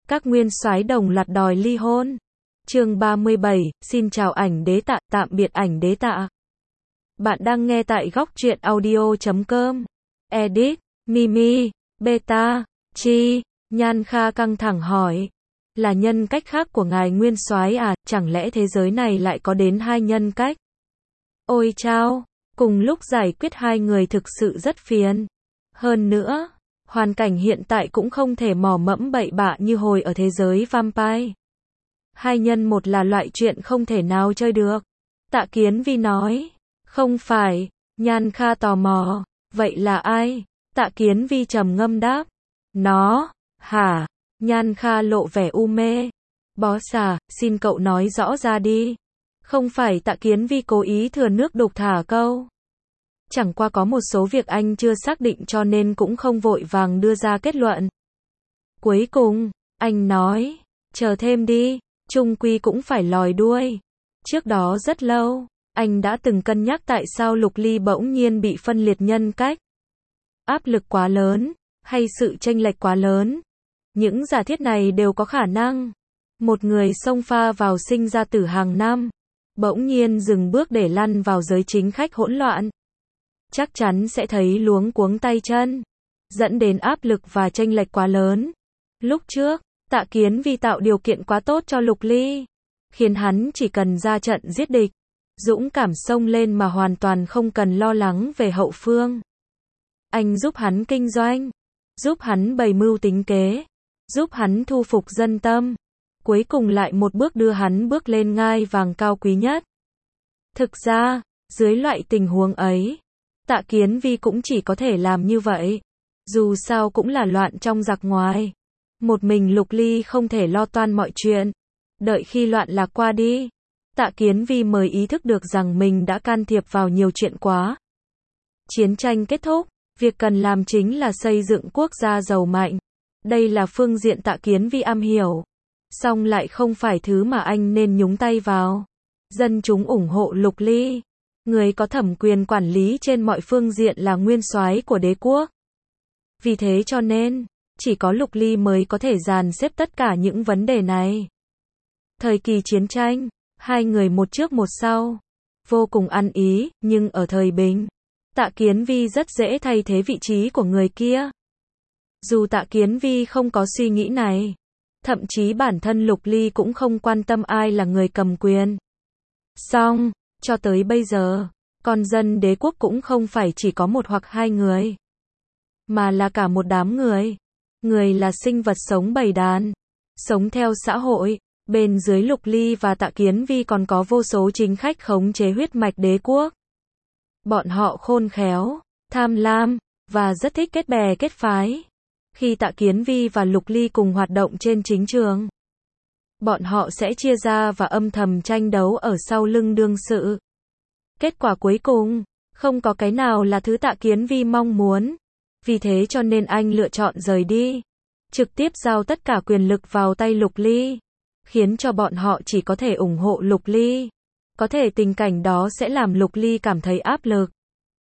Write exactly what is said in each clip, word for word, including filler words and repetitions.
Các nguyên soái đồng loạt đòi ly hôn. Chương ba mươi bảy, xin chào ảnh đế tạ, tạm biệt ảnh đế tạ. Bạn đang nghe tại góc truyện audio chấm com. Edit, Mimi, Beta, Chi, Nhan Kha căng thẳng hỏi. Là nhân cách khác của ngài nguyên soái à, chẳng lẽ thế giới này lại có đến hai nhân cách? Ôi chao, cùng lúc giải quyết hai người thực sự rất phiền. Hơn nữa, hoàn cảnh hiện tại cũng không thể mò mẫm bậy bạ như hồi ở thế giới vampire. Hai nhân một là loại chuyện không thể nào chơi được. Tạ Kiến Vi nói. Không phải. Nhan Kha tò mò. Vậy là ai? Tạ Kiến Vi trầm ngâm đáp. Nó. Hả? Nhan Kha lộ vẻ u mê. Boss à, xin cậu nói rõ ra đi. Không phải Tạ Kiến Vi cố ý thừa nước đục thả câu. Chẳng qua có một số việc anh chưa xác định cho nên cũng không vội vàng đưa ra kết luận. Cuối cùng, anh nói, chờ thêm đi, chung quy cũng phải lòi đuôi. Trước đó rất lâu, anh đã từng cân nhắc tại sao Lục Ly bỗng nhiên bị phân liệt nhân cách. Áp lực quá lớn, hay sự chênh lệch quá lớn. Những giả thiết này đều có khả năng. Một người xông pha vào sinh ra tử hàng năm, bỗng nhiên dừng bước để lăn vào giới chính khách hỗn loạn. Chắc chắn sẽ thấy luống cuống tay chân, dẫn đến áp lực và chênh lệch quá lớn. Lúc trước, Tạ Kiến Vi tạo điều kiện quá tốt cho Lục Ly, khiến hắn chỉ cần ra trận giết địch, dũng cảm xông lên mà hoàn toàn không cần lo lắng về hậu phương. Anh giúp hắn kinh doanh, giúp hắn bày mưu tính kế, giúp hắn thu phục dân tâm, cuối cùng lại một bước đưa hắn bước lên ngai vàng cao quý nhất. Thực ra, dưới loại tình huống ấy, Tạ Kiến Vi cũng chỉ có thể làm như vậy. Dù sao cũng là loạn trong giặc ngoài. Một mình Lục Ly không thể lo toan mọi chuyện. Đợi khi loạn lạc qua đi, Tạ Kiến Vi mới ý thức được rằng mình đã can thiệp vào nhiều chuyện quá. Chiến tranh kết thúc, việc cần làm chính là xây dựng quốc gia giàu mạnh. Đây là phương diện Tạ Kiến Vi am hiểu. Song lại không phải thứ mà anh nên nhúng tay vào. Dân chúng ủng hộ Lục Ly. Người có thẩm quyền quản lý trên mọi phương diện là nguyên soái của đế quốc. Vì thế cho nên, chỉ có Lục Ly mới có thể dàn xếp tất cả những vấn đề này. Thời kỳ chiến tranh, hai người một trước một sau, vô cùng ăn ý, nhưng ở thời bình, Tạ Kiến Vi rất dễ thay thế vị trí của người kia. Dù Tạ Kiến Vi không có suy nghĩ này, thậm chí bản thân Lục Ly cũng không quan tâm ai là người cầm quyền. Song, cho tới bây giờ, con dân đế quốc cũng không phải chỉ có một hoặc hai người, mà là cả một đám người. Người là sinh vật sống bầy đàn, sống theo xã hội. Bên dưới Lục Ly và Tạ Kiến Vi còn có vô số chính khách khống chế huyết mạch đế quốc. Bọn họ khôn khéo, tham lam, và rất thích kết bè kết phái. Khi Tạ Kiến Vi và Lục Ly cùng hoạt động trên chính trường, bọn họ sẽ chia ra và âm thầm tranh đấu ở sau lưng đương sự. Kết quả cuối cùng, không có cái nào là thứ Tạ Kiến Vi mong muốn. Vì thế cho nên anh lựa chọn rời đi. Trực tiếp giao tất cả quyền lực vào tay Lục Ly. Khiến cho bọn họ chỉ có thể ủng hộ Lục Ly. Có thể tình cảnh đó sẽ làm Lục Ly cảm thấy áp lực.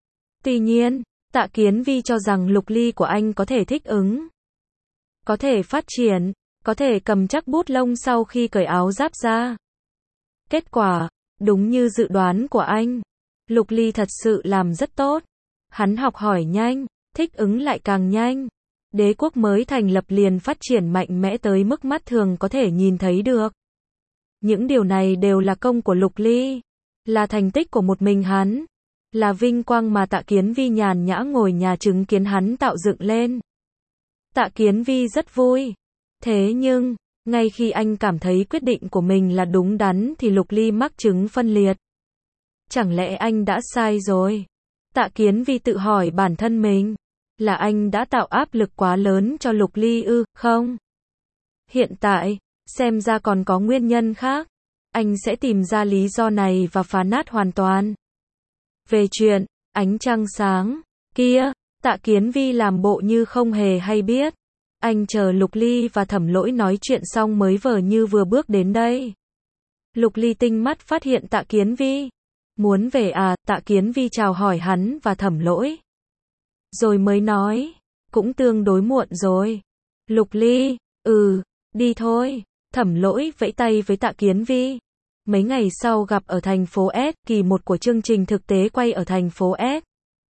Tuy nhiên, Tạ Kiến Vi cho rằng Lục Ly của anh có thể thích ứng. Có thể phát triển. Có thể cầm chắc bút lông sau khi cởi áo giáp ra. Kết quả, đúng như dự đoán của anh, Lục Ly thật sự làm rất tốt. Hắn học hỏi nhanh, thích ứng lại càng nhanh. Đế quốc mới thành lập liền phát triển mạnh mẽ tới mức mắt thường có thể nhìn thấy được. Những điều này đều là công của Lục Ly, là thành tích của một mình hắn, là vinh quang mà Tạ Kiến Vi nhàn nhã ngồi nhà chứng kiến hắn tạo dựng lên. Tạ Kiến Vi rất vui. Thế nhưng, ngay khi anh cảm thấy quyết định của mình là đúng đắn thì Lục Ly mắc chứng phân liệt. Chẳng lẽ anh đã sai rồi? Tạ Kiến Vi tự hỏi bản thân mình. Là anh đã tạo áp lực quá lớn cho Lục Ly ư, không? Hiện tại, xem ra còn có nguyên nhân khác. Anh sẽ tìm ra lý do này và phá nát hoàn toàn. Về chuyện, ánh trăng sáng, kia, Tạ Kiến Vi làm bộ như không hề hay biết. Anh chờ Lục Ly và Thẩm Lỗi nói chuyện xong mới vờ như vừa bước đến đây. Lục Ly tinh mắt phát hiện Tạ Kiến Vi. Muốn về à, Tạ Kiến Vi chào hỏi hắn và Thẩm Lỗi. Rồi mới nói, cũng tương đối muộn rồi. Lục Ly, ừ, Đi thôi. Thẩm Lỗi vẫy tay với Tạ Kiến Vi. Mấy ngày sau gặp ở thành phố S, kỳ một của chương trình thực tế quay ở thành phố S.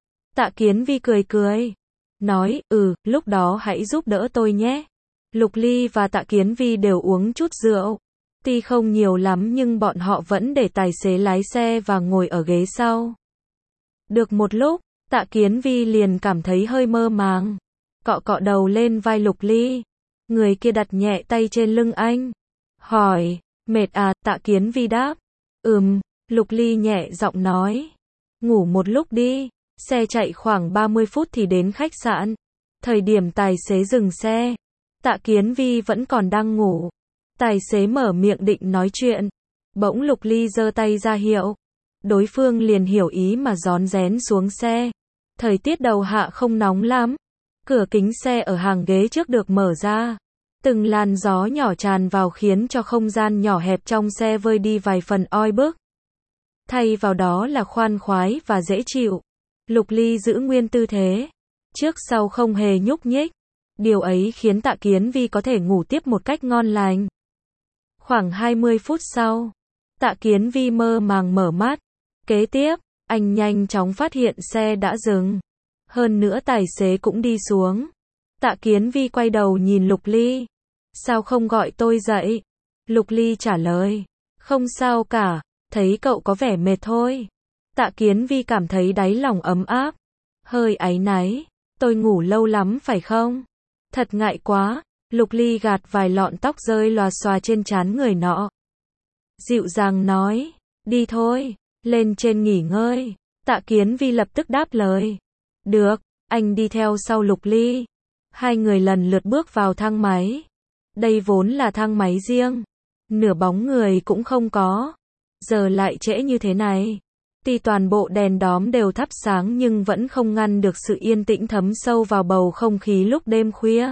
Tạ Kiến Vi cười cười. Nói, ừ, lúc đó hãy giúp đỡ tôi nhé. Lục Ly và Tạ Kiến Vi đều uống chút rượu. Tuy không nhiều lắm nhưng bọn họ vẫn để tài xế lái xe và ngồi ở ghế sau. Được một lúc, Tạ Kiến Vi liền cảm thấy hơi mơ màng. Cọ cọ đầu lên vai Lục Ly. Người kia đặt nhẹ tay trên lưng anh. Hỏi, mệt à? Tạ Kiến Vi đáp. Ừm, Lục Ly nhẹ giọng nói. Ngủ một lúc đi. Xe chạy khoảng ba mươi phút thì đến khách sạn. Thời điểm tài xế dừng xe, Tạ Kiến Vi vẫn còn đang ngủ. Tài xế mở miệng định nói chuyện. Bỗng Lục Ly giơ tay ra hiệu. Đối phương liền hiểu ý mà rón rén xuống xe. Thời tiết đầu hạ không nóng lắm. Cửa kính xe ở hàng ghế trước được mở ra. Từng làn gió nhỏ tràn vào khiến cho không gian nhỏ hẹp trong xe vơi đi vài phần oi bức. Thay vào đó là khoan khoái và dễ chịu. Lục Ly giữ nguyên tư thế. Trước sau không hề nhúc nhích. Điều ấy khiến Tạ Kiến Vi có thể ngủ tiếp một cách ngon lành. Khoảng hai mươi phút sau, Tạ Kiến Vi mơ màng mở mắt. Kế tiếp, anh nhanh chóng phát hiện xe đã dừng. Hơn nữa tài xế cũng đi xuống. Tạ Kiến Vi quay đầu nhìn Lục Ly. Sao không gọi tôi dậy? Lục Ly trả lời. Không sao cả, thấy cậu có vẻ mệt thôi. Tạ Kiến Vi cảm thấy đáy lòng ấm áp. Hơi áy náy. Tôi ngủ lâu lắm phải không? Thật ngại quá. Lục Ly gạt vài lọn tóc rơi lòa xòa trên trán người nọ. Dịu dàng nói. Đi thôi. Lên trên nghỉ ngơi. Tạ Kiến Vi lập tức đáp lời. Được. Anh đi theo sau Lục Ly. Hai người lần lượt bước vào thang máy. Đây vốn là thang máy riêng. Nửa bóng người cũng không có. Giờ lại trễ như thế này. Tuy toàn bộ đèn đóm đều thắp sáng nhưng vẫn không ngăn được sự yên tĩnh thấm sâu vào bầu không khí lúc đêm khuya.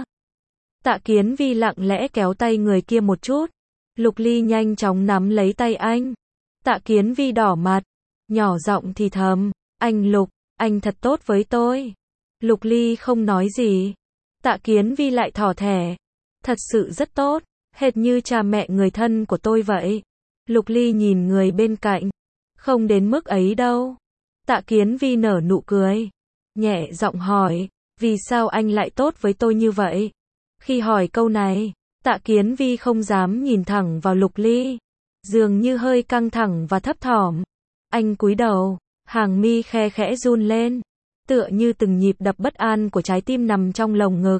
Tạ Kiến Vi lặng lẽ kéo tay người kia một chút. Lục Ly nhanh chóng nắm lấy tay anh. Tạ Kiến Vi đỏ mặt. Nhỏ giọng thì thầm. Anh Lục, anh thật tốt với tôi. Lục Ly không nói gì. Tạ Kiến Vi lại thỏ thẻ. Thật sự rất tốt. Hệt như cha mẹ người thân của tôi vậy. Lục Ly nhìn người bên cạnh. Không đến mức ấy đâu. Tạ Kiến Vi nở nụ cười. Nhẹ giọng hỏi. Vì sao anh lại tốt với tôi như vậy? Khi hỏi câu này, Tạ Kiến Vi không dám nhìn thẳng vào Lục Ly. Dường như hơi căng thẳng và thấp thỏm. Anh cúi đầu, hàng mi khe khẽ run lên. Tựa như từng nhịp đập bất an của trái tim nằm trong lồng ngực.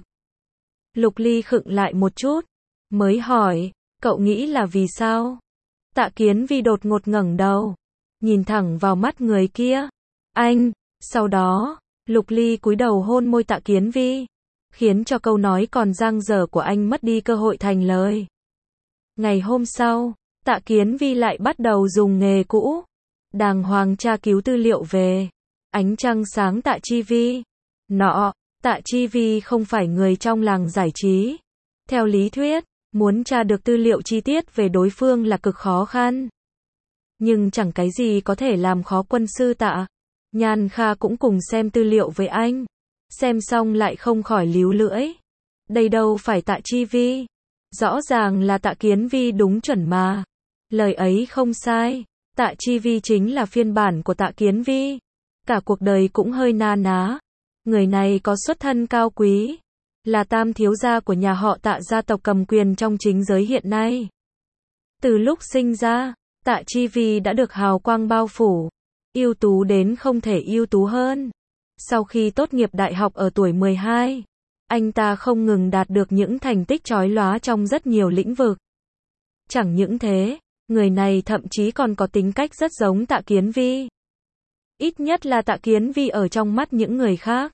Lục Ly khựng lại một chút. Mới hỏi, cậu nghĩ là vì sao? Tạ Kiến Vi đột ngột ngẩng đầu. Nhìn thẳng vào mắt người kia. Anh, sau đó, Lục Ly cúi đầu hôn môi Tạ Kiến Vi. Khiến cho câu nói còn dang dở của anh mất đi cơ hội thành lời. Ngày hôm sau, Tạ Kiến Vi lại bắt đầu dùng nghề cũ. Đàng hoàng tra cứu tư liệu về ánh trăng sáng Tạ Chi Vi. Nọ, Tạ Chi Vi không phải người trong làng giải trí. Theo lý thuyết, muốn tra được tư liệu chi tiết về đối phương là cực khó khăn. Nhưng chẳng cái gì có thể làm khó quân sư Tạ. Nhan Kha cũng cùng xem tư liệu với anh. Xem xong lại không khỏi líu lưỡi. Đây đâu phải Tạ Chi Vi. Rõ ràng là Tạ Kiến Vi đúng chuẩn mà. Lời ấy không sai. Tạ Chi Vi chính là phiên bản của Tạ Kiến Vi. Cả cuộc đời cũng hơi na ná. Người này có xuất thân cao quý. Là tam thiếu gia của nhà họ Tạ, gia tộc cầm quyền trong chính giới hiện nay. Từ lúc sinh ra, Tạ Chi Vi đã được hào quang bao phủ. Ưu tú đến không thể ưu tú hơn. Sau khi tốt nghiệp đại học ở tuổi mười hai, anh ta không ngừng đạt được những thành tích chói lóa trong rất nhiều lĩnh vực. Chẳng những thế, người này thậm chí còn có tính cách rất giống Tạ Kiến Vi. Ít nhất là Tạ Kiến Vi ở trong mắt những người khác.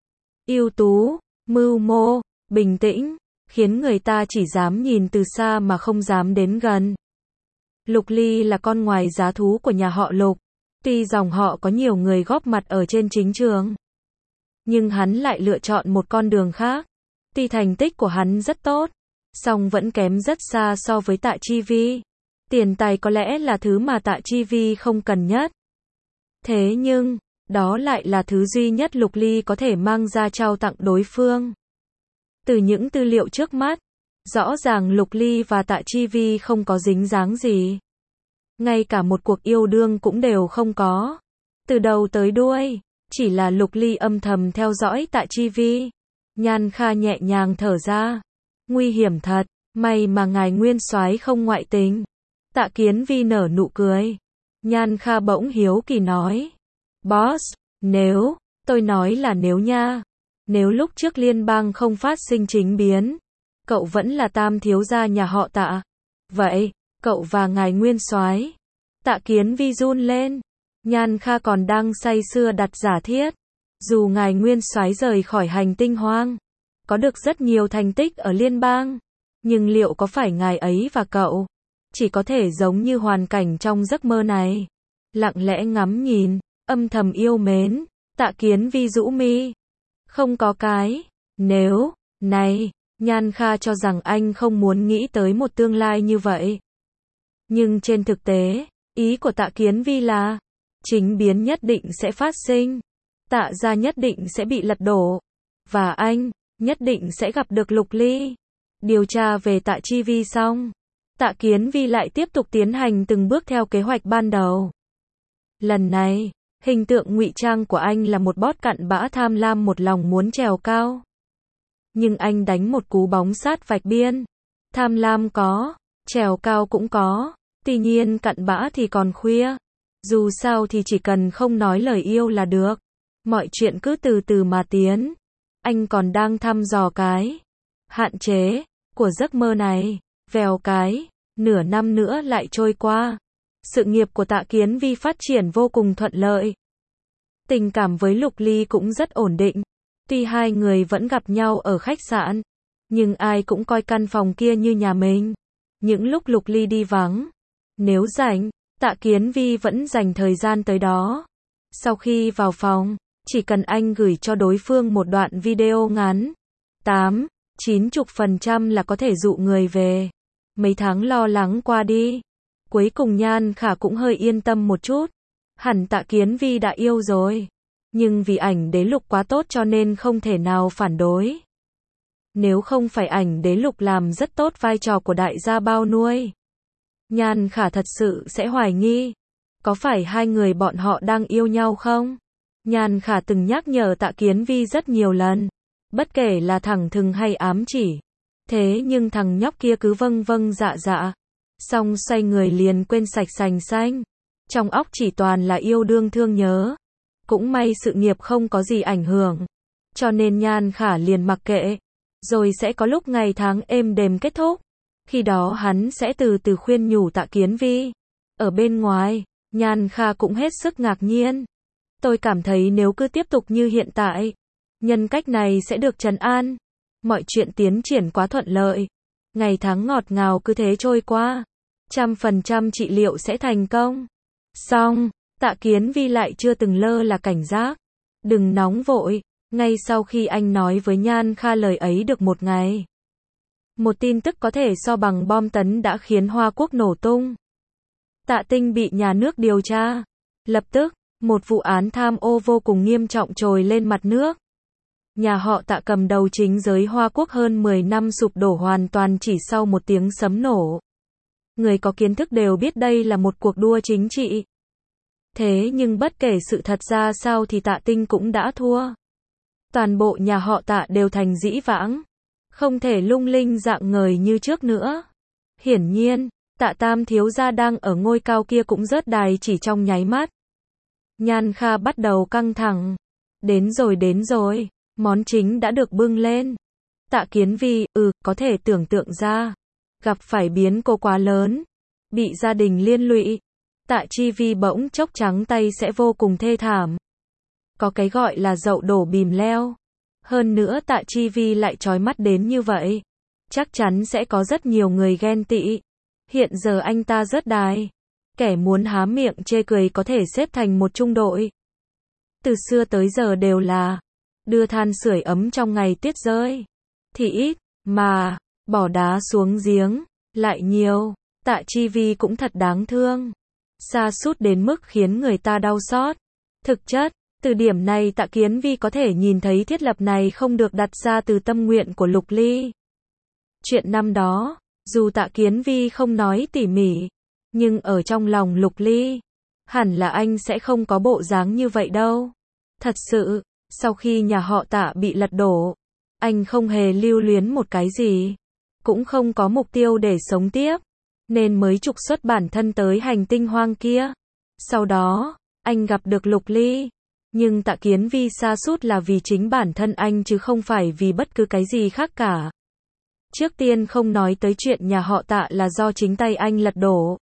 Ưu tú, mưu mô, bình tĩnh, khiến người ta chỉ dám nhìn từ xa mà không dám đến gần. Lục Ly là con ngoài giá thú của nhà họ Lục. Tuy dòng họ có nhiều người góp mặt ở trên chính trường, nhưng hắn lại lựa chọn một con đường khác. Tuy thành tích của hắn rất tốt, song vẫn kém rất xa so với Tạ Chi Vi. Tiền tài có lẽ là thứ mà Tạ Chi Vi không cần nhất. Thế nhưng, đó lại là thứ duy nhất Lục Ly có thể mang ra trao tặng đối phương. Từ những tư liệu trước mắt, Rõ ràng Lục Ly và Tạ Chi Vi không có dính dáng gì. Ngay cả một cuộc yêu đương cũng đều không có. Từ đầu tới đuôi, chỉ là Lục Ly âm thầm theo dõi Tạ Chi Vi. Nhan Kha nhẹ nhàng thở ra. Nguy hiểm thật, may mà ngài nguyên soái không ngoại tình. Tạ Kiến Vi nở nụ cười. Nhan Kha bỗng hiếu kỳ nói. Boss, nếu, tôi nói là nếu nha. Nếu lúc trước liên bang không phát sinh chính biến, cậu vẫn là tam thiếu gia nhà họ Tạ. Vậy, cậu và ngài nguyên soái. Tạ Kiến Vi run lên. Nhan Kha còn đang say sưa đặt giả thiết. Dù ngài nguyên soái rời khỏi hành tinh hoang, có được rất nhiều thành tích ở liên bang, nhưng liệu có phải ngài ấy và cậu chỉ có thể giống như hoàn cảnh trong giấc mơ này, lặng lẽ ngắm nhìn, âm thầm yêu mến? Tạ Kiến Vi rũ mi. Không có cái nếu này. Nhan Kha cho rằng anh không muốn nghĩ tới một tương lai như vậy. Nhưng trên thực tế, ý của Tạ Kiến Vi là chính biến nhất định sẽ phát sinh. Tạ gia nhất định sẽ bị lật đổ. Và anh nhất định sẽ gặp được Lục Ly. Điều tra về Tạ Chi Vi xong, Tạ Kiến Vi lại tiếp tục tiến hành từng bước theo kế hoạch ban đầu. Lần này, hình tượng ngụy trang của anh là một boss cặn bã tham lam một lòng muốn trèo cao. Nhưng anh đánh một cú bóng sát vạch biên. Tham lam có, trèo cao cũng có, tuy nhiên cặn bã thì còn khuya. Dù sao thì chỉ cần không nói lời yêu là được. Mọi chuyện cứ từ từ mà tiến. Anh còn đang thăm dò cái hạn chế của giấc mơ này. Vèo cái, nửa năm nữa lại trôi qua. Sự nghiệp của Tạ Kiến Vi phát triển vô cùng thuận lợi. Tình cảm với Lục Ly cũng rất ổn định. Tuy hai người vẫn gặp nhau ở khách sạn, nhưng ai cũng coi căn phòng kia như nhà mình. Những lúc Lục Ly đi vắng, nếu rảnh, Tạ Kiến Vi vẫn dành thời gian tới đó. Sau khi vào phòng, chỉ cần anh gửi cho đối phương một đoạn video ngắn, tám, chín chục phần trăm là có thể dụ người về. Mấy tháng lo lắng qua đi, cuối cùng Nhan Khả cũng hơi yên tâm một chút. Hẳn Tạ Kiến Vi đã yêu rồi. Nhưng vì ảnh đế lục quá tốt cho nên không thể nào phản đối. Nếu không phải ảnh đế lục làm rất tốt vai trò của đại gia bao nuôi, Nhan Khả thật sự sẽ hoài nghi, có phải hai người bọn họ đang yêu nhau không? Nhan Khả từng nhắc nhở Tạ Kiến Vi rất nhiều lần, bất kể là thẳng thừng hay ám chỉ. Thế nhưng thằng nhóc kia cứ vâng vâng dạ dạ, xong xoay người liền quên sạch sành xanh. Trong óc chỉ toàn là yêu đương thương nhớ. Cũng may sự nghiệp không có gì ảnh hưởng, cho nên Nhan Khả liền mặc kệ. Rồi sẽ có lúc ngày tháng êm đềm kết thúc. Khi đó hắn sẽ từ từ khuyên nhủ Tạ Kiến Vi. Ở bên ngoài, Nhan Kha cũng hết sức ngạc nhiên. Tôi cảm thấy nếu cứ tiếp tục như hiện tại, nhân cách này sẽ được trấn an. Mọi chuyện tiến triển quá thuận lợi. Ngày tháng ngọt ngào cứ thế trôi qua. Trăm phần trăm trị liệu sẽ thành công. Xong, Tạ Kiến Vi lại chưa từng lơ là cảnh giác. Đừng nóng vội. Ngay sau khi anh nói với Nhan Kha lời ấy được một ngày, một tin tức có thể so bằng bom tấn đã khiến Hoa Quốc nổ tung. Tạ Tinh bị nhà nước điều tra. Lập tức, một vụ án tham ô vô cùng nghiêm trọng trồi lên mặt nước. Nhà họ Tạ cầm đầu chính giới Hoa Quốc hơn mười năm sụp đổ hoàn toàn chỉ sau một tiếng sấm nổ. Người có kiến thức đều biết đây là một cuộc đua chính trị. Thế nhưng bất kể sự thật ra sao thì Tạ Tinh cũng đã thua. Toàn bộ nhà họ Tạ đều thành dĩ vãng, không thể lung linh rạng ngời như trước nữa. Hiển nhiên, Tạ Tam thiếu gia đang ở ngôi cao kia cũng rớt đài chỉ trong nháy mắt. Nhan Kha bắt đầu căng thẳng. Đến rồi đến rồi, món chính đã được bưng lên. Tạ Kiến Vi, ừ, có thể tưởng tượng ra, gặp phải biến cố quá lớn, bị gia đình liên lụy. Tạ Chi Vi bỗng chốc trắng tay sẽ vô cùng thê thảm. Có cái gọi là dậu đổ bìm leo. Hơn nữa Tạ Chi Vi lại chói mắt đến như vậy. Chắc chắn sẽ có rất nhiều người ghen tị. Hiện giờ anh ta rớt đài. Kẻ muốn há miệng chê cười có thể xếp thành một trung đội. Từ xưa tới giờ đều là đưa than sưởi ấm trong ngày tuyết rơi. Thì ít, mà bỏ đá xuống giếng lại nhiều. Tạ Chi Vi cũng thật đáng thương. Sa sút đến mức khiến người ta đau xót. Thực chất, từ điểm này Tạ Kiến Vi có thể nhìn thấy thiết lập này không được đặt ra từ tâm nguyện của Lục Ly. Chuyện năm đó, dù Tạ Kiến Vi không nói tỉ mỉ, nhưng ở trong lòng Lục Ly, hẳn là anh sẽ không có bộ dáng như vậy đâu. Thật sự, sau khi nhà họ Tạ bị lật đổ, anh không hề lưu luyến một cái gì, cũng không có mục tiêu để sống tiếp, nên mới trục xuất bản thân tới hành tinh hoang kia. Sau đó, anh gặp được Lục Ly, nhưng Tạ Kiến Vi sa sút là vì chính bản thân anh chứ không phải vì bất cứ cái gì khác cả. Trước tiên không nói tới chuyện nhà họ Tạ là do chính tay anh lật đổ.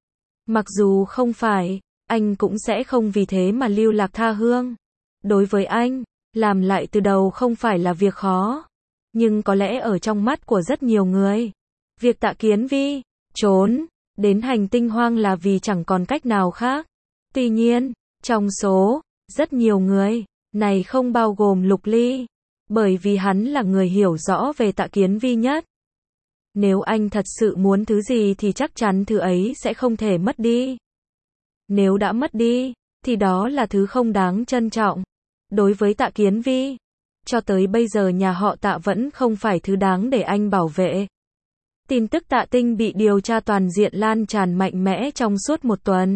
Mặc dù không phải, anh cũng sẽ không vì thế mà lưu lạc tha hương. Đối với anh, làm lại từ đầu không phải là việc khó. Nhưng có lẽ ở trong mắt của rất nhiều người, việc Tạ Kiến Vi trốn đến hành tinh hoang là vì chẳng còn cách nào khác. Tuy nhiên, trong số rất nhiều người này không bao gồm Lục Ly, bởi vì hắn là người hiểu rõ về Tạ Kiến Vi nhất. Nếu anh thật sự muốn thứ gì thì chắc chắn thứ ấy sẽ không thể mất đi. Nếu đã mất đi, thì đó là thứ không đáng trân trọng. Đối với Tạ Kiến Vi, cho tới bây giờ nhà họ Tạ vẫn không phải thứ đáng để anh bảo vệ. Tin tức Tạ Tinh bị điều tra toàn diện lan tràn mạnh mẽ trong suốt một tuần.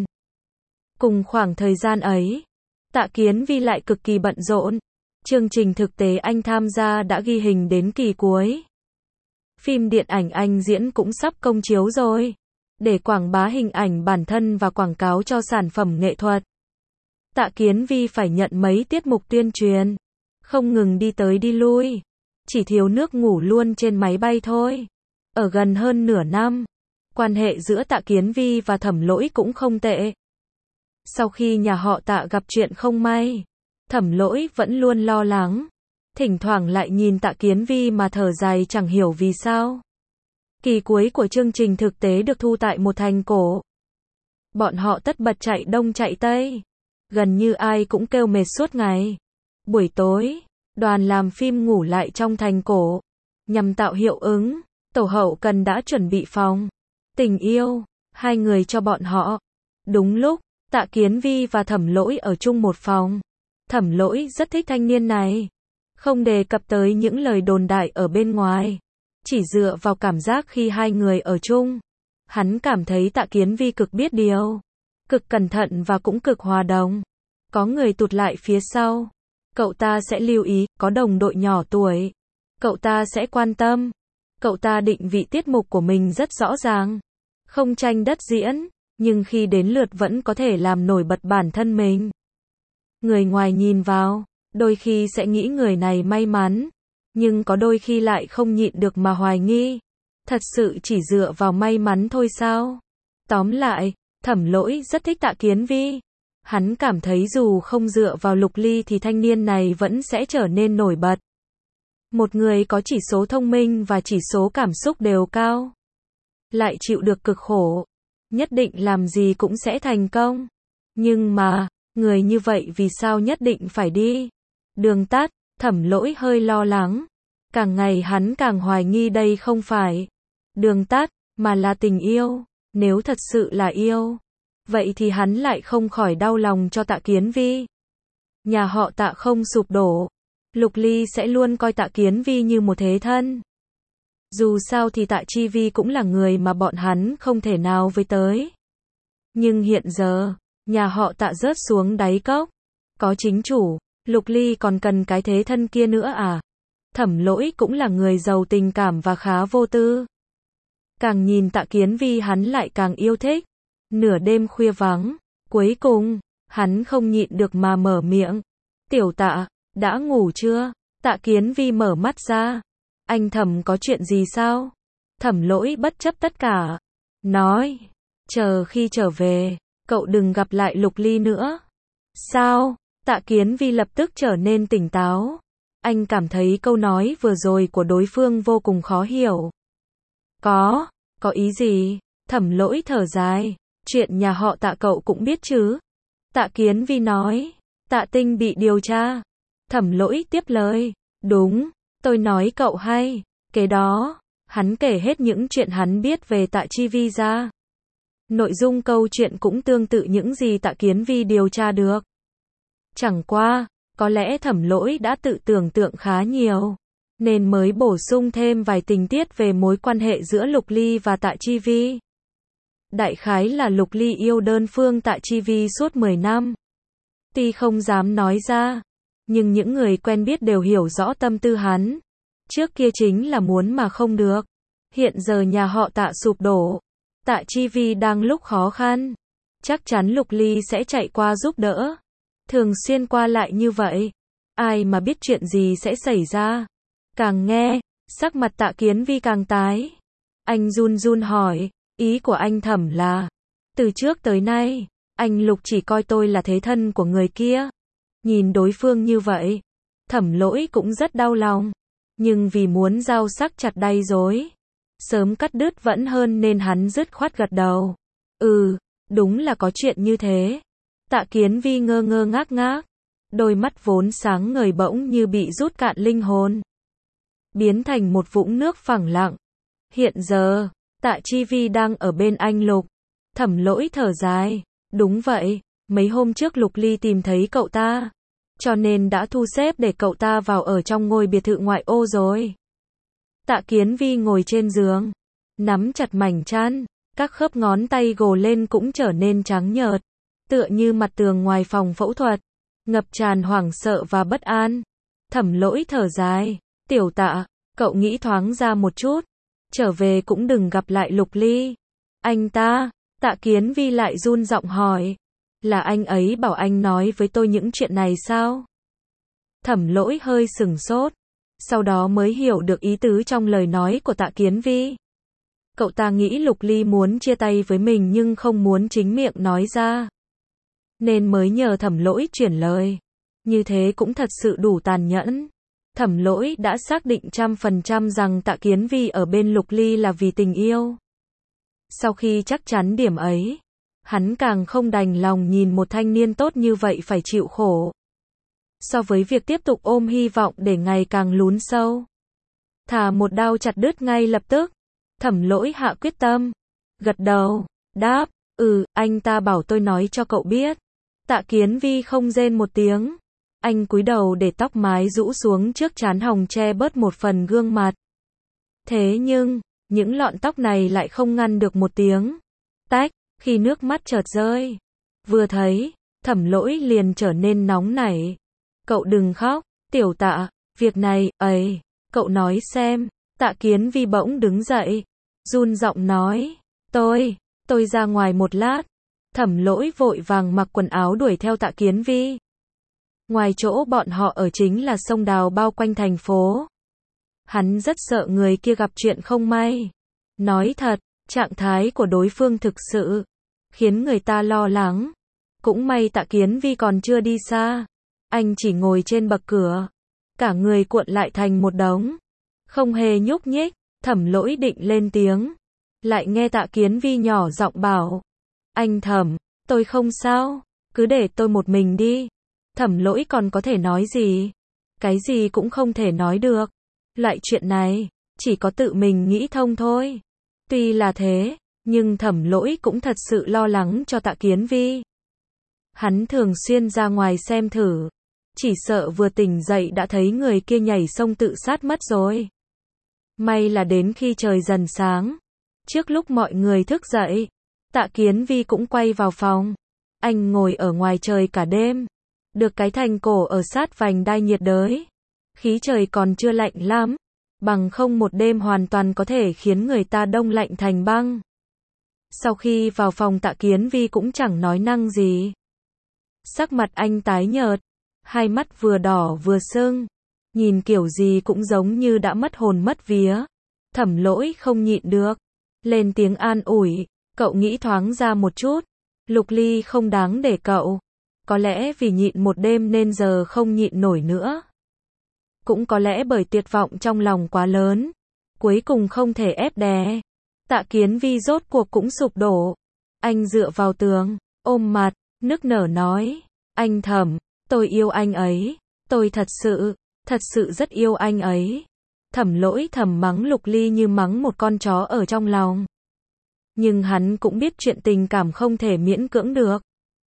Cùng khoảng thời gian ấy, Tạ Kiến Vi lại cực kỳ bận rộn. Chương trình thực tế anh tham gia đã ghi hình đến kỳ cuối. Phim điện ảnh anh diễn cũng sắp công chiếu rồi, để quảng bá hình ảnh bản thân và quảng cáo cho sản phẩm nghệ thuật. Tạ Kiến Vi phải nhận mấy tiết mục tuyên truyền, không ngừng đi tới đi lui, chỉ thiếu nước ngủ luôn trên máy bay thôi. Ở gần hơn nửa năm, quan hệ giữa Tạ Kiến Vi và Thẩm Lỗi cũng không tệ. Sau khi nhà họ Tạ gặp chuyện không may, Thẩm Lỗi vẫn luôn lo lắng, thỉnh thoảng lại nhìn Tạ Kiến Vi mà thở dài chẳng hiểu vì sao. Kỳ cuối của chương trình thực tế được thu tại một thành cổ. Bọn họ tất bật chạy đông chạy tây, gần như ai cũng kêu mệt suốt ngày. Buổi tối, đoàn làm phim ngủ lại trong thành cổ, nhằm tạo hiệu ứng. Tổ hậu cần đã chuẩn bị phòng tình yêu hai người cho bọn họ. Đúng lúc Tạ Kiến Vi và Thẩm Lỗi ở chung một phòng. Thẩm Lỗi rất thích thanh niên này, không đề cập tới những lời đồn đại ở bên ngoài, chỉ dựa vào cảm giác khi hai người ở chung. Hắn cảm thấy Tạ Kiến Vi cực biết điều, cực cẩn thận và cũng cực hòa đồng. Có người tụt lại phía sau, cậu ta sẽ lưu ý. Có đồng đội nhỏ tuổi, cậu ta sẽ quan tâm. Cậu ta định vị tiết mục của mình rất rõ ràng, không tranh đất diễn, nhưng khi đến lượt vẫn có thể làm nổi bật bản thân mình. Người ngoài nhìn vào, đôi khi sẽ nghĩ người này may mắn, nhưng có đôi khi lại không nhịn được mà hoài nghi. Thật sự chỉ dựa vào may mắn thôi sao? Tóm lại, Thẩm Lỗi rất thích Tạ Kiến Vi. Hắn cảm thấy dù không dựa vào Lục Ly thì thanh niên này vẫn sẽ trở nên nổi bật. Một người có chỉ số thông minh và chỉ số cảm xúc đều cao, lại chịu được cực khổ, nhất định làm gì cũng sẽ thành công. Nhưng mà, người như vậy vì sao nhất định phải đi đường tắt? Thẩm Lỗi hơi lo lắng. Càng ngày hắn càng hoài nghi đây không phải đường tắt, mà là tình yêu. Nếu thật sự là yêu, vậy thì hắn lại không khỏi đau lòng cho Tạ Kiến Vi. Nhà họ Tạ không sụp đổ, Lục Ly sẽ luôn coi Tạ Kiến Vi như một thế thân. Dù sao thì Tạ Chi Vi cũng là người mà bọn hắn không thể nào với tới. Nhưng hiện giờ, nhà họ Tạ rớt xuống đáy cốc, có chính chủ, Lục Ly còn cần cái thế thân kia nữa à? Thẩm Lỗi cũng là người giàu tình cảm và khá vô tư. Càng nhìn Tạ Kiến Vi hắn lại càng yêu thích. Nửa đêm khuya vắng, cuối cùng, hắn không nhịn được mà mở miệng. Tiểu Tạ, đã ngủ chưa? Tạ Kiến Vi mở mắt ra. Anh Thẩm có chuyện gì sao? Thẩm Lỗi bất chấp tất cả, nói, chờ khi trở về, cậu đừng gặp lại Lục Ly nữa. Sao? Tạ Kiến Vi lập tức trở nên tỉnh táo. Anh cảm thấy câu nói vừa rồi của đối phương vô cùng khó hiểu. Có, có ý gì? Thẩm Lỗi thở dài, chuyện nhà họ Tạ cậu cũng biết chứ? Tạ Kiến Vi nói, Tạ Tinh bị điều tra. Thẩm Lỗi tiếp lời, đúng, tôi nói cậu hay. Kế đó, hắn kể hết những chuyện hắn biết về Tạ Chi Vi ra. Nội dung câu chuyện cũng tương tự những gì Tạ Kiến Vi điều tra được. Chẳng qua, có lẽ Thẩm Lỗi đã tự tưởng tượng khá nhiều. nên mới bổ sung thêm vài tình tiết về mối quan hệ giữa Lục Ly và Tạ Chi Vi. Đại khái là Lục Ly yêu đơn phương Tạ Chi Vi suốt mười năm. Tuy không dám nói ra, nhưng những người quen biết đều hiểu rõ tâm tư hắn. Trước kia chính là muốn mà không được. Hiện giờ nhà họ Tạ sụp đổ, Tạ Chi Vi đang lúc khó khăn, chắc chắn Lục Ly sẽ chạy qua giúp đỡ. Thường xuyên qua lại như vậy, ai mà biết chuyện gì sẽ xảy ra. Càng nghe, sắc mặt Tạ Kiến Vi càng tái. Anh run run hỏi, ý của anh Thẩm là, từ trước tới nay, anh Lục chỉ coi tôi là thế thân của người kia. Nhìn đối phương như vậy, Thẩm Lỗi cũng rất đau lòng. Nhưng vì muốn dao sắc chặt đay rối, sớm cắt đứt vẫn hơn nên hắn dứt khoát gật đầu. Ừ, đúng là có chuyện như thế. Tạ Kiến Vi ngơ ngơ ngác ngác, đôi mắt vốn sáng ngời bỗng như bị rút cạn linh hồn, biến thành một vũng nước phẳng lặng. Hiện giờ, Tạ Chi Vi đang ở bên anh Lục. Thẩm Lỗi thở dài, đúng vậy, mấy hôm trước Lục Ly tìm thấy cậu ta, cho nên đã thu xếp để cậu ta vào ở trong ngôi biệt thự ngoại ô rồi. Tạ Kiến Vi ngồi trên giường, nắm chặt mảnh chăn, các khớp ngón tay gồ lên cũng trở nên trắng nhợt, tựa như mặt tường ngoài phòng phẫu thuật, ngập tràn hoảng sợ và bất an. Thẩm Lỗi thở dài, tiểu Tạ, cậu nghĩ thoáng ra một chút, trở về cũng đừng gặp lại Lục Ly. Anh ta, Tạ Kiến Vi lại run giọng hỏi, là anh ấy bảo anh nói với tôi những chuyện này sao? Thẩm Lỗi hơi sửng sốt, sau đó mới hiểu được ý tứ trong lời nói của Tạ Kiến Vi. Cậu ta nghĩ Lục Ly muốn chia tay với mình nhưng không muốn chính miệng nói ra, nên mới nhờ Thẩm Lỗi chuyển lời. Như thế cũng thật sự đủ tàn nhẫn. Thẩm Lỗi đã xác định trăm phần trăm rằng Tạ Kiến Vi ở bên Lục Ly là vì tình yêu. Sau khi chắc chắn điểm ấy, hắn càng không đành lòng nhìn một thanh niên tốt như vậy phải chịu khổ. So với việc tiếp tục ôm hy vọng để ngày càng lún sâu, thả một đao chặt đứt ngay lập tức. Thẩm Lỗi hạ quyết tâm, gật đầu, đáp, ừ, anh ta bảo tôi nói cho cậu biết. Tạ Kiến Vi không rên một tiếng. Anh cúi đầu để tóc mái rũ xuống trước trán hồng che bớt một phần gương mặt. Thế nhưng, những lọn tóc này lại không ngăn được một tiếng tách, khi nước mắt chợt rơi. Vừa thấy, Thẩm Lỗi liền trở nên nóng nảy. Cậu đừng khóc, tiểu Tạ, việc này, ấy, cậu nói xem. Tạ Kiến Vi bỗng đứng dậy, run giọng nói, tôi, tôi ra ngoài một lát. Thẩm Lỗi vội vàng mặc quần áo đuổi theo Tạ Kiến Vi. Ngoài chỗ bọn họ ở chính là sông đào bao quanh thành phố. Hắn rất sợ người kia gặp chuyện không may. Nói thật, trạng thái của đối phương thực sự khiến người ta lo lắng. Cũng may Tạ Kiến Vi còn chưa đi xa. Anh chỉ ngồi trên bậc cửa, cả người cuộn lại thành một đống, không hề nhúc nhích. Thẩm Lỗi định lên tiếng, lại nghe Tạ Kiến Vi nhỏ giọng bảo, anh Thẩm, tôi không sao, cứ để tôi một mình đi. Thẩm Lỗi còn có thể nói gì? Cái gì cũng không thể nói được. Loại chuyện này, chỉ có tự mình nghĩ thông thôi. Tuy là thế, nhưng Thẩm Lỗi cũng thật sự lo lắng cho Tạ Kiến Vi. Hắn thường xuyên ra ngoài xem thử, chỉ sợ vừa tỉnh dậy đã thấy người kia nhảy sông tự sát mất rồi. May là đến khi trời dần sáng, trước lúc mọi người thức dậy, Tạ Kiến Vi cũng quay vào phòng. Anh ngồi ở ngoài trời cả đêm, được cái thành cổ ở sát vành đai nhiệt đới. Khí trời còn chưa lạnh lắm, bằng không một đêm hoàn toàn có thể khiến người ta đông lạnh thành băng. Sau khi vào phòng Tạ Kiến Vi cũng chẳng nói năng gì. Sắc mặt anh tái nhợt, hai mắt vừa đỏ vừa sưng, nhìn kiểu gì cũng giống như đã mất hồn mất vía. Thẩm Lỗi không nhịn được, lên tiếng an ủi, cậu nghĩ thoáng ra một chút, Lục Ly không đáng để cậu. Có lẽ vì nhịn một đêm nên giờ không nhịn nổi nữa. Cũng có lẽ bởi tuyệt vọng trong lòng quá lớn, cuối cùng không thể ép đè. Tạ Kiến Vi rốt cuộc cũng sụp đổ. Anh dựa vào tường, ôm mặt, nức nở nói, anh Thẩm, tôi yêu anh ấy, tôi thật sự, thật sự rất yêu anh ấy. Thẩm Lỗi thầm mắng Lục Ly như mắng một con chó ở trong lòng. Nhưng hắn cũng biết chuyện tình cảm không thể miễn cưỡng được.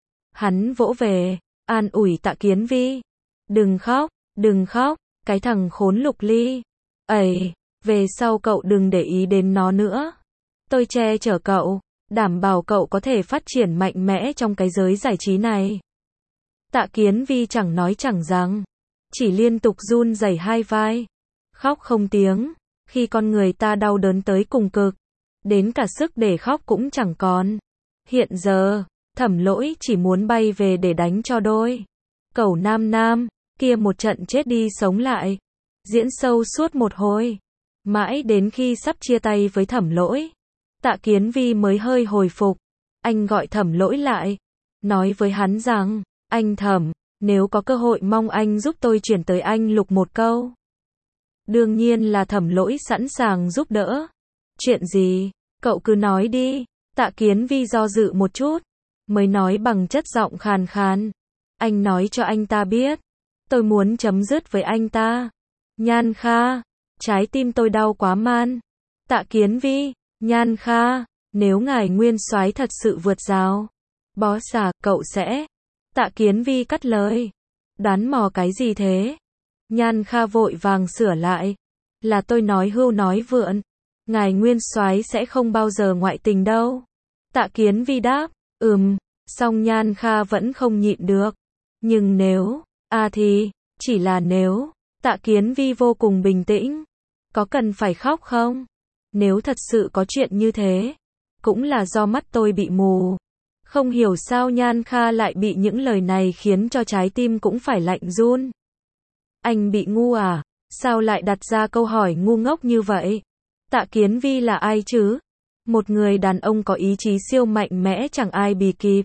Hắn vỗ về, an ủi Tạ Kiến Vi. Đừng khóc, đừng khóc, cái thằng khốn Lục Ly. Ây, về sau cậu đừng để ý đến nó nữa. Tôi che chở cậu, đảm bảo cậu có thể phát triển mạnh mẽ trong cái giới giải trí này. Tạ Kiến Vi chẳng nói chẳng rằng, chỉ liên tục run rẩy hai vai, khóc không tiếng, khi con người ta đau đớn tới cùng cực, đến cả sức để khóc cũng chẳng còn. Hiện giờ, Thẩm Lỗi chỉ muốn bay về để đánh cho đôi. Cẩu nam nam, kia một trận chết đi sống lại, diễn sâu suốt một hồi, mãi đến khi sắp chia tay với Thẩm Lỗi, Tạ Kiến Vi mới hơi hồi phục. Anh gọi Thẩm Lỗi lại, nói với hắn rằng, anh Thẩm, nếu có cơ hội mong anh giúp tôi chuyển tới anh Lục một câu. Đương nhiên là Thẩm Lỗi sẵn sàng giúp đỡ. Chuyện gì? Cậu cứ nói đi. Tạ Kiến Vi do dự một chút, mới nói bằng chất giọng khàn khàn. Anh nói cho anh ta biết, tôi muốn chấm dứt với anh ta. Nhan Kha, trái tim tôi đau quá man. Tạ Kiến Vi, Nhan Kha, nếu ngài nguyên soái thật sự vượt rào, bó xà, cậu sẽ. Tạ Kiến Vi cắt lời. Đoán mò cái gì thế? Nhan Kha vội vàng sửa lại. Là tôi nói hưu nói vượn. Ngài nguyên soái sẽ không bao giờ ngoại tình đâu. Tạ Kiến Vi đáp. Ừm, song Nhan Kha vẫn không nhịn được. Nhưng nếu, à thì, chỉ là nếu. Tạ Kiến Vi vô cùng bình tĩnh. Có cần phải khóc không? Nếu thật sự có chuyện như thế, cũng là do mắt tôi bị mù. Không hiểu sao Nhan Kha lại bị những lời này khiến cho trái tim cũng phải lạnh run. Anh bị ngu à? Sao lại đặt ra câu hỏi ngu ngốc như vậy? Tạ Kiến Vi là ai chứ? Một người đàn ông có ý chí siêu mạnh mẽ chẳng ai bì kịp.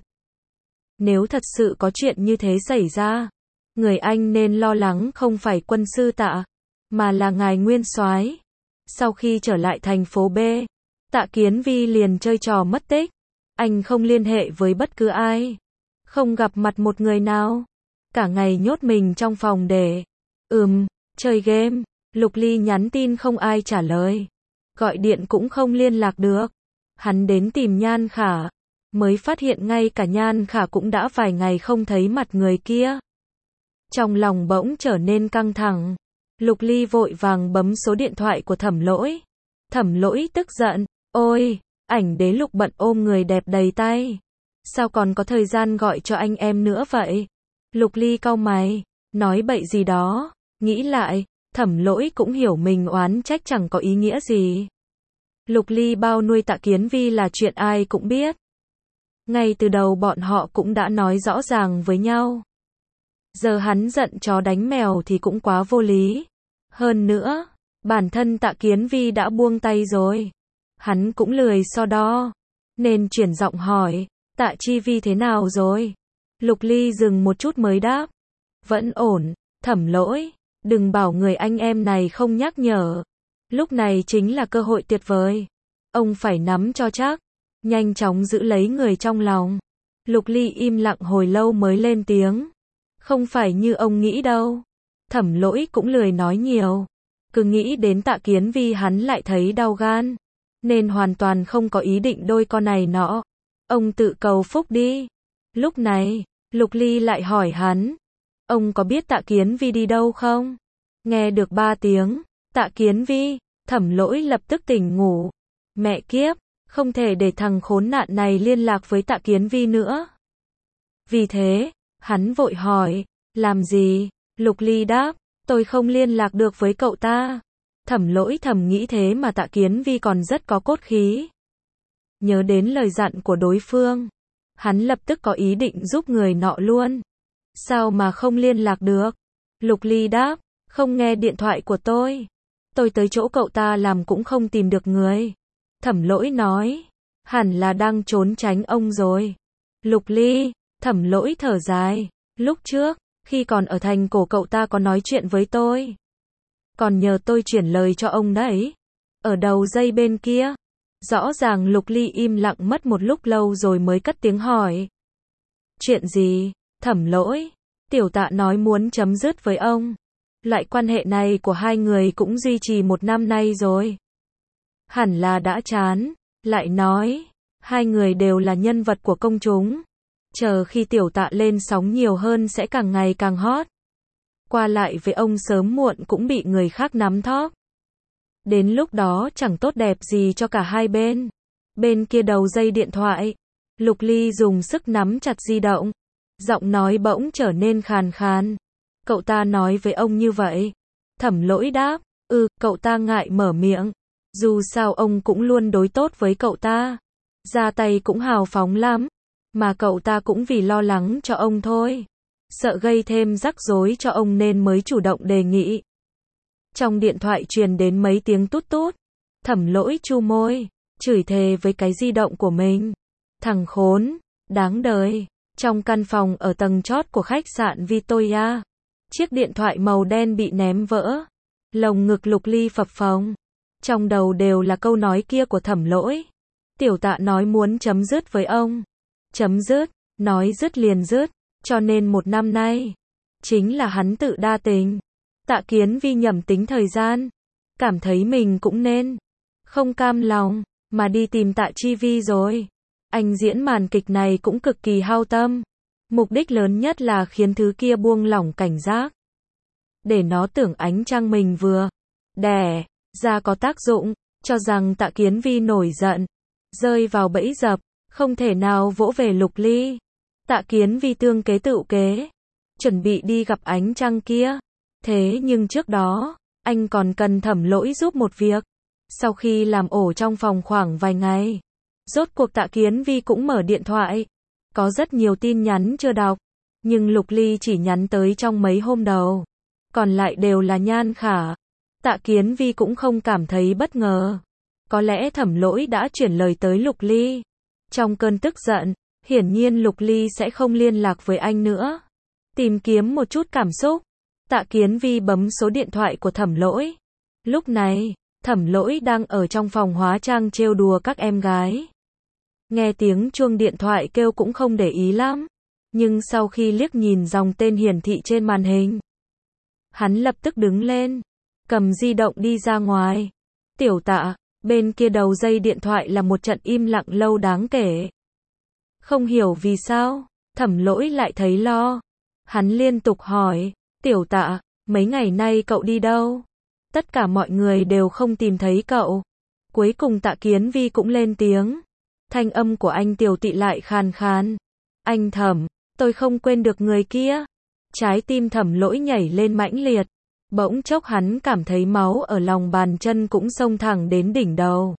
Nếu thật sự có chuyện như thế xảy ra, người anh nên lo lắng không phải quân sư Tạ, mà là ngài nguyên soái. Sau khi trở lại thành phố B, Tạ Kiến Vi liền chơi trò mất tích. Anh không liên hệ với bất cứ ai, không gặp mặt một người nào, cả ngày nhốt mình trong phòng để, ừm, chơi game. Lục Ly nhắn tin không ai trả lời, gọi điện cũng không liên lạc được. Hắn đến tìm Nhan Khả, mới phát hiện ngay cả Nhan Khả cũng đã vài ngày không thấy mặt người kia. Trong lòng bỗng trở nên căng thẳng. Lục Ly vội vàng bấm số điện thoại của Thẩm Lỗi. Thẩm Lỗi tức giận, ôi, ảnh đế Lục bận ôm người đẹp đầy tay. Sao còn có thời gian gọi cho anh em nữa vậy? Lục Ly cau mày, nói bậy gì đó, nghĩ lại, Thẩm Lỗi cũng hiểu mình oán trách chẳng có ý nghĩa gì. Lục Ly bao nuôi Tạ Kiến Vi là chuyện ai cũng biết. Ngay từ đầu bọn họ cũng đã nói rõ ràng với nhau. Giờ hắn giận chó đánh mèo thì cũng quá vô lý. Hơn nữa, bản thân Tạ Kiến Vi đã buông tay rồi. Hắn cũng lười so đo, nên chuyển giọng hỏi, Tạ Chi Vi thế nào rồi? Lục Ly dừng một chút mới đáp, vẫn ổn. Thẩm Lỗi, đừng bảo người anh em này không nhắc nhở. Lúc này chính là cơ hội tuyệt vời. Ông phải nắm cho chắc, nhanh chóng giữ lấy người trong lòng. Lục Ly im lặng hồi lâu mới lên tiếng. Không phải như ông nghĩ đâu. Thẩm Lỗi cũng lười nói nhiều. Cứ nghĩ đến Tạ Kiến Vi hắn lại thấy đau gan, nên hoàn toàn không có ý định đôi con này nọ. Ông tự cầu phúc đi. Lúc này, Lục Ly lại hỏi hắn. Ông có biết Tạ Kiến Vi đi đâu không? Nghe được ba tiếng, Tạ Kiến Vi, Thẩm Lỗi lập tức tỉnh ngủ. Mẹ kiếp, không thể để thằng khốn nạn này liên lạc với Tạ Kiến Vi nữa. Vì thế, hắn vội hỏi, làm gì? Lục Ly đáp, tôi không liên lạc được với cậu ta. Thẩm Lỗi thầm nghĩ thế mà Tạ Kiến Vi còn rất có cốt khí. Nhớ đến lời dặn của đối phương, hắn lập tức có ý định giúp người nọ luôn. Sao mà không liên lạc được? Lục Ly đáp, không nghe điện thoại của tôi. Tôi tới chỗ cậu ta làm cũng không tìm được người. Thẩm Lỗi nói, hẳn là đang trốn tránh ông rồi. Lục Ly, Thẩm Lỗi thở dài, lúc trước, khi còn ở thành cổ cậu ta có nói chuyện với tôi. Còn nhờ tôi chuyển lời cho ông đấy. Ở đầu dây bên kia. Rõ ràng Lục Ly im lặng mất một lúc lâu rồi mới cất tiếng hỏi. Chuyện gì? Thẩm Lỗi, tiểu Tạ nói muốn chấm dứt với ông. Loại quan hệ này của hai người cũng duy trì một năm nay rồi. Hẳn là đã chán. Lại nói, hai người đều là nhân vật của công chúng. Chờ khi tiểu Tạ lên sóng nhiều hơn sẽ càng ngày càng hot. Qua lại với ông sớm muộn cũng bị người khác nắm thóp. Đến lúc đó chẳng tốt đẹp gì cho cả hai bên. Bên kia đầu dây điện thoại, Lục Ly dùng sức nắm chặt di động. Giọng nói bỗng trở nên khàn khàn. Cậu ta nói với ông như vậy. Thẩm Lỗi đáp, ừ, cậu ta ngại mở miệng. Dù sao ông cũng luôn đối tốt với cậu ta. Ra tay cũng hào phóng lắm. Mà cậu ta cũng vì lo lắng cho ông thôi. Sợ gây thêm rắc rối cho ông nên mới chủ động đề nghị. Trong điện thoại truyền đến mấy tiếng tút tút. Thẩm Lỗi chu môi, chửi thề với cái di động của mình. Thằng khốn, đáng đời. Trong căn phòng ở tầng chót của khách sạn Victoria, chiếc điện thoại màu đen bị ném vỡ. Lồng ngực Lục Ly phập phồng. Trong đầu đều là câu nói kia của Thẩm Lỗi. Tiểu Tạ nói muốn chấm dứt với ông. Chấm dứt, nói dứt liền dứt. Cho nên một năm nay, chính là hắn tự đa tình. Tạ Kiến Vi nhầm tính thời gian. Cảm thấy mình cũng nên không cam lòng, mà đi tìm Tạ Chi Vi rồi. Anh diễn màn kịch này cũng cực kỳ hao tâm. Mục đích lớn nhất là khiến thứ kia buông lỏng cảnh giác. Để nó tưởng ánh trăng mình vừa đẻ ra có tác dụng, cho rằng Tạ Kiến Vi nổi giận, rơi vào bẫy dập, không thể nào vỗ về Lục Ly. Tạ Kiến Vi tương kế tự kế, chuẩn bị đi gặp ánh trăng kia. Thế nhưng trước đó, anh còn cần Thẩm Lỗi giúp một việc. Sau khi làm ổ trong phòng khoảng vài ngày, rốt cuộc Tạ Kiến Vi cũng mở điện thoại. Có rất nhiều tin nhắn chưa đọc, nhưng Lục Ly chỉ nhắn tới trong mấy hôm đầu. Còn lại đều là Nhan Khả. Tạ Kiến Vi cũng không cảm thấy bất ngờ. Có lẽ Thẩm Lỗi đã chuyển lời tới Lục Ly. Trong cơn tức giận, hiển nhiên Lục Ly sẽ không liên lạc với anh nữa. Tìm kiếm một chút cảm xúc, Tạ Kiến Vi bấm số điện thoại của Thẩm Lỗi. Lúc này, Thẩm Lỗi đang ở trong phòng hóa trang trêu đùa các em gái. Nghe tiếng chuông điện thoại kêu cũng không để ý lắm. Nhưng sau khi liếc nhìn dòng tên hiển thị trên màn hình, hắn lập tức đứng lên, cầm di động đi ra ngoài. Tiểu Tạ, bên kia đầu dây điện thoại là một trận im lặng lâu đáng kể. Không hiểu vì sao, Thẩm Lỗi lại thấy lo. Hắn liên tục hỏi, Tiểu Tạ, mấy ngày nay cậu đi đâu? Tất cả mọi người đều không tìm thấy cậu. Cuối cùng Tạ Kiến Vi cũng lên tiếng. Thanh âm của anh Tiểu Tị lại khàn khàn. Anh Thẩm, tôi không quên được người kia. Trái tim Thẩm Lỗi nhảy lên mãnh liệt. Bỗng chốc hắn cảm thấy máu ở lòng bàn chân cũng xông thẳng đến đỉnh đầu.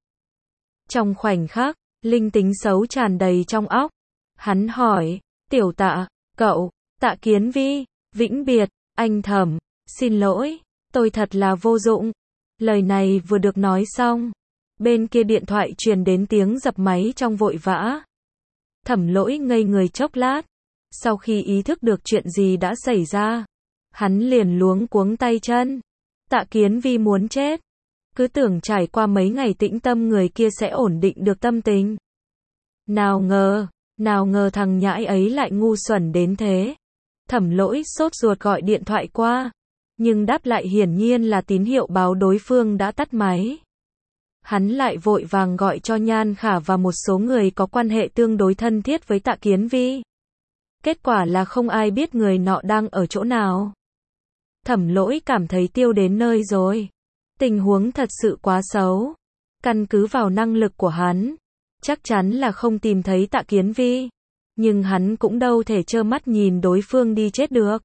Trong khoảnh khắc, linh tính xấu tràn đầy trong óc. Hắn hỏi, Tiểu Tạ, cậu, Tạ Kiến Vi, vĩnh biệt, anh Thẩm, xin lỗi, tôi thật là vô dụng. Lời này vừa được nói xong, bên kia điện thoại truyền đến tiếng dập máy trong vội vã. Thẩm Lỗi ngây người chốc lát. Sau khi ý thức được chuyện gì đã xảy ra, hắn liền luống cuống tay chân. Tạ Kiến Vi muốn chết. Cứ tưởng trải qua mấy ngày tĩnh tâm người kia sẽ ổn định được tâm tình. Nào ngờ, nào ngờ thằng nhãi ấy lại ngu xuẩn đến thế. Thẩm Lỗi sốt ruột gọi điện thoại qua, nhưng đáp lại hiển nhiên là tín hiệu báo đối phương đã tắt máy. Hắn lại vội vàng gọi cho Nhan Khả và một số người có quan hệ tương đối thân thiết với Tạ Kiến Vi. Kết quả là không ai biết người nọ đang ở chỗ nào. Thẩm Lỗi cảm thấy tiêu đến nơi rồi. Tình huống thật sự quá xấu. Căn cứ vào năng lực của hắn, chắc chắn là không tìm thấy Tạ Kiến Vi. Nhưng hắn cũng đâu thể trơ mắt nhìn đối phương đi chết được.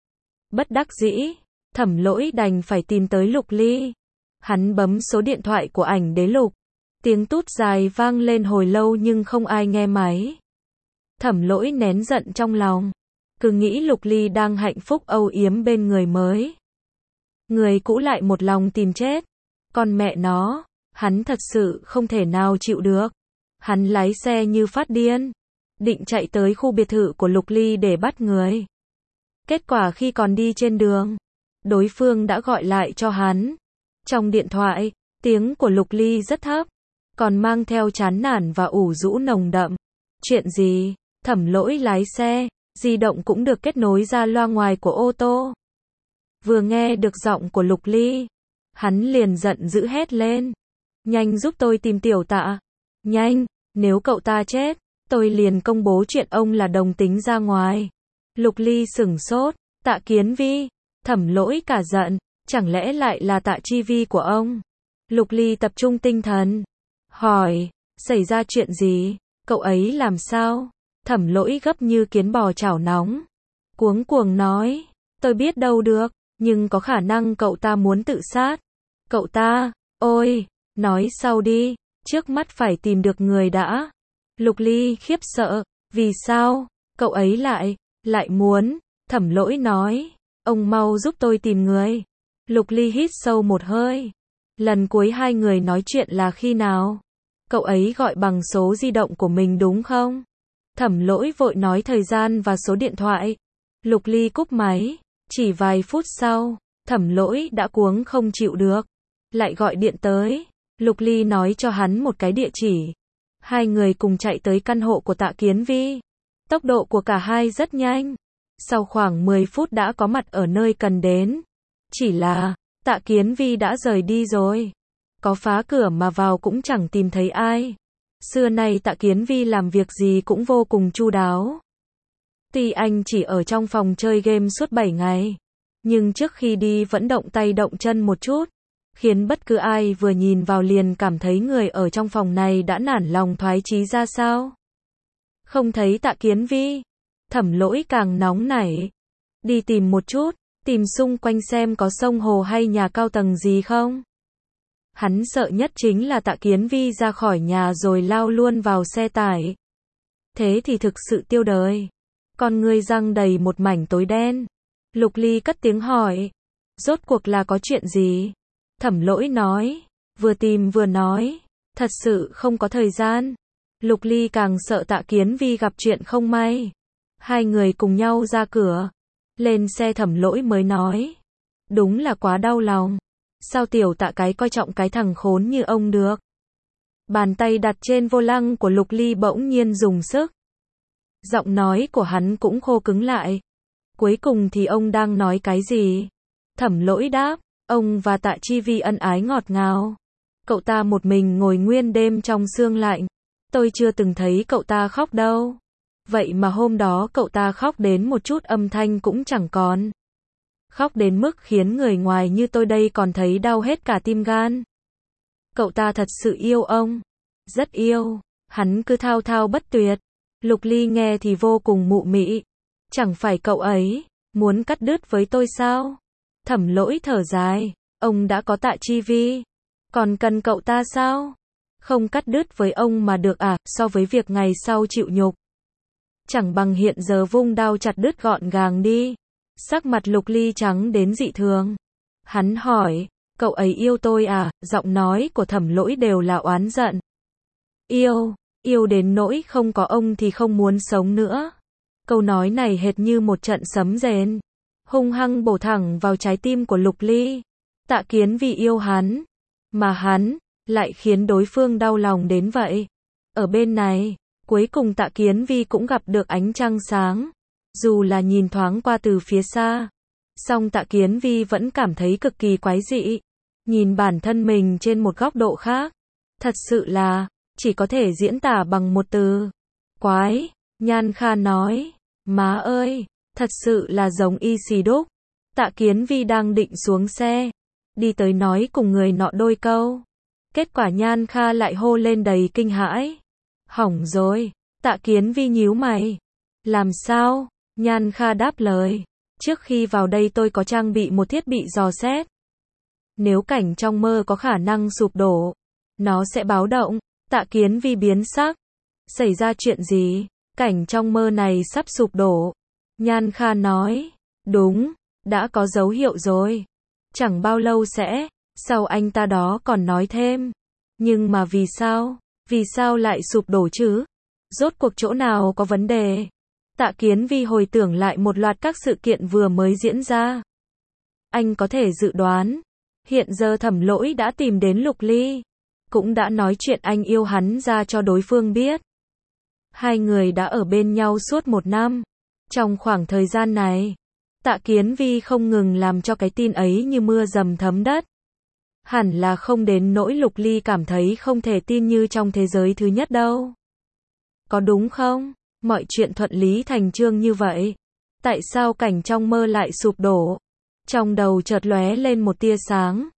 Bất đắc dĩ, Thẩm Lỗi đành phải tìm tới Lục Ly. Hắn bấm số điện thoại của Ảnh Đế Lục. Tiếng tút dài vang lên hồi lâu nhưng không ai nghe máy. Thẩm Lỗi nén giận trong lòng. Cứ nghĩ Lục Ly đang hạnh phúc âu yếm bên người mới. Người cũ lại một lòng tìm chết. Con mẹ nó, hắn thật sự không thể nào chịu được. Hắn lái xe như phát điên, định chạy tới khu biệt thự của Lục Ly để bắt người. Kết quả khi còn đi trên đường, đối phương đã gọi lại cho hắn. Trong điện thoại, tiếng của Lục Ly rất thấp, còn mang theo chán nản và ủ rũ nồng đậm. Chuyện gì? Thẩm Lỗi lái xe, di động cũng được kết nối ra loa ngoài của ô tô. Vừa nghe được giọng của Lục Ly, hắn liền giận dữ hét lên. Nhanh giúp tôi tìm Tiểu Tạ. Nhanh, nếu cậu ta chết, tôi liền công bố chuyện ông là đồng tính ra ngoài. Lục Ly sửng sốt. Tạ Kiến Vi. Thẩm Lỗi cả giận. Chẳng lẽ lại là Tạ Chi Vi của ông? Lục Ly tập trung tinh thần. Hỏi, xảy ra chuyện gì? Cậu ấy làm sao? Thẩm Lỗi gấp như kiến bò chảo nóng. Cuống cuồng nói, tôi biết đâu được, nhưng có khả năng cậu ta muốn tự sát. Cậu ta, ôi, nói sau đi, trước mắt phải tìm được người đã. Lục Ly khiếp sợ, vì sao? Cậu ấy lại, lại muốn, Thẩm Lỗi nói, ông mau giúp tôi tìm người. Lục Ly hít sâu một hơi. Lần cuối hai người nói chuyện là khi nào? Cậu ấy gọi bằng số di động của mình đúng không? Thẩm Lỗi vội nói thời gian và số điện thoại. Lục Ly cúp máy. Chỉ vài phút sau, Thẩm Lỗi đã cuống không chịu được. Lại gọi điện tới. Lục Ly nói cho hắn một cái địa chỉ. Hai người cùng chạy tới căn hộ của Tạ Kiến Vi. Tốc độ của cả hai rất nhanh. Sau khoảng mười phút đã có mặt ở nơi cần đến. Chỉ là, Tạ Kiến Vi đã rời đi rồi. Có phá cửa mà vào cũng chẳng tìm thấy ai. Xưa nay Tạ Kiến Vi làm việc gì cũng vô cùng chu đáo. Tuy anh chỉ ở trong phòng chơi game suốt bảy ngày, nhưng trước khi đi vẫn động tay động chân một chút, khiến bất cứ ai vừa nhìn vào liền cảm thấy người ở trong phòng này đã nản lòng thoái chí ra sao. Không thấy Tạ Kiến Vi, Thẩm Lỗi càng nóng nảy. Đi tìm một chút, tìm xung quanh xem có sông hồ hay nhà cao tầng gì không. Hắn sợ nhất chính là Tạ Kiến Vi ra khỏi nhà rồi lao luôn vào xe tải. Thế thì thực sự tiêu đời. Con ngươi răng đầy một mảnh tối đen. Lục Ly cất tiếng hỏi. Rốt cuộc là có chuyện gì? Thẩm Lỗi nói. Vừa tìm vừa nói. Thật sự không có thời gian. Lục Ly càng sợ Tạ Kiến Vi gặp chuyện không may. Hai người cùng nhau ra cửa. Lên xe Thẩm Lỗi mới nói. Đúng là quá đau lòng. Sao tiểu Tạ cái coi trọng cái thằng khốn như ông được? Bàn tay đặt trên vô lăng của Lục Ly bỗng nhiên dùng sức. Giọng nói của hắn cũng khô cứng lại. Cuối cùng thì ông đang nói cái gì? Thẩm Lỗi đáp, ông và Tạ Chi Vi ân ái ngọt ngào. Cậu ta một mình ngồi nguyên đêm trong sương lạnh. Tôi chưa từng thấy cậu ta khóc đâu. Vậy mà hôm đó cậu ta khóc đến một chút âm thanh cũng chẳng còn. Khóc đến mức khiến người ngoài như tôi đây còn thấy đau hết cả tim gan. Cậu ta thật sự yêu ông. Rất yêu. Hắn cứ thao thao bất tuyệt. Lục Ly nghe thì vô cùng mụ mị. Chẳng phải cậu ấy muốn cắt đứt với tôi sao? Thẩm Lỗi thở dài. Ông đã có Tạ Chi Vi. Còn cần cậu ta sao? Không cắt đứt với ông mà được à, so với việc ngày sau chịu nhục. Chẳng bằng hiện giờ vung đao chặt đứt gọn gàng đi. Sắc mặt Lục Ly trắng đến dị thường. Hắn hỏi, cậu ấy yêu tôi à? Giọng nói của Thẩm Lỗi đều là oán giận. Yêu, yêu đến nỗi không có ông thì không muốn sống nữa. Câu nói này hệt như một trận sấm rền, hung hăng bổ thẳng vào trái tim của Lục Ly. Tạ Kiến Vi yêu hắn, mà hắn lại khiến đối phương đau lòng đến vậy. Ở bên này, cuối cùng Tạ Kiến Vi cũng gặp được ánh trăng sáng. Dù là nhìn thoáng qua từ phía xa, song Tạ Kiến Vi vẫn cảm thấy cực kỳ quái dị. Nhìn bản thân mình trên một góc độ khác, thật sự là chỉ có thể diễn tả bằng một từ. Quái. Nhan Kha nói. Má ơi, thật sự là giống y xì đúc. Tạ Kiến Vi đang định xuống xe, đi tới nói cùng người nọ đôi câu. Kết quả Nhan Kha lại hô lên đầy kinh hãi. Hỏng rồi. Tạ Kiến Vi nhíu mày. Làm sao? Nhan Kha đáp lời. Trước khi vào đây tôi có trang bị một thiết bị dò xét. Nếu cảnh trong mơ có khả năng sụp đổ, nó sẽ báo động. Tạ Kiến Vi biến sắc. Xảy ra chuyện gì? Cảnh trong mơ này sắp sụp đổ. Nhan Kha nói. Đúng, đã có dấu hiệu rồi. Chẳng bao lâu sẽ. Sau anh ta đó còn nói thêm. Nhưng mà vì sao? Vì sao lại sụp đổ chứ? Rốt cuộc chỗ nào có vấn đề? Tạ Kiến Vi hồi tưởng lại một loạt các sự kiện vừa mới diễn ra. Anh có thể dự đoán. Hiện giờ Thẩm Lỗi đã tìm đến Lục Ly. Cũng đã nói chuyện anh yêu hắn ra cho đối phương biết. Hai người đã ở bên nhau suốt một năm. Trong khoảng thời gian này, Tạ Kiến Vi không ngừng làm cho cái tin ấy như mưa dầm thấm đất. Hẳn là không đến nỗi Lục Ly cảm thấy không thể tin như trong thế giới thứ nhất đâu. Có đúng không? Mọi chuyện thuận lý thành chương như vậy. Tại sao cảnh trong mơ lại sụp đổ? Trong đầu chợt lóe lên một tia sáng.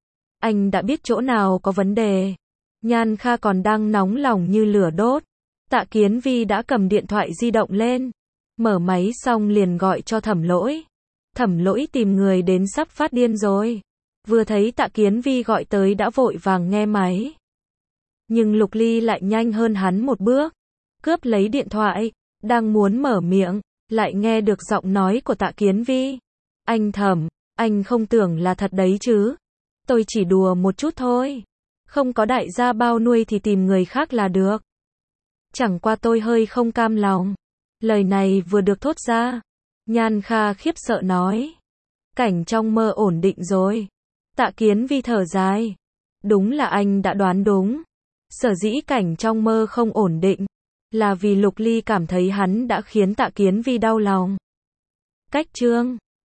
anh đã biết chỗ nào có vấn đề. Nhan Kha còn đang nóng lòng như lửa đốt. Tạ Kiến Vi đã cầm điện thoại di động lên. Mở máy xong liền gọi cho Thẩm Lỗi. Thẩm Lỗi tìm người đến sắp phát điên rồi. Vừa thấy Tạ Kiến Vi gọi tới đã vội vàng nghe máy. Nhưng Lục Ly lại nhanh hơn hắn một bước. Cướp lấy điện thoại. Đang muốn mở miệng. Lại nghe được giọng nói của Tạ Kiến Vi. Anh Thẩm, anh không tưởng là thật đấy chứ. Tôi chỉ đùa một chút thôi. Không có đại gia bao nuôi thì tìm người khác là được. Chẳng qua tôi hơi không cam lòng. Lời này vừa được thốt ra. Nhan Kha khiếp sợ nói. Cảnh trong mơ ổn định rồi. Tạ Kiến Vi thở dài. Đúng là anh đã đoán đúng. Sở dĩ cảnh trong mơ không ổn định. Là vì Lục Ly cảm thấy hắn đã khiến Tạ Kiến Vi đau lòng. Cách chương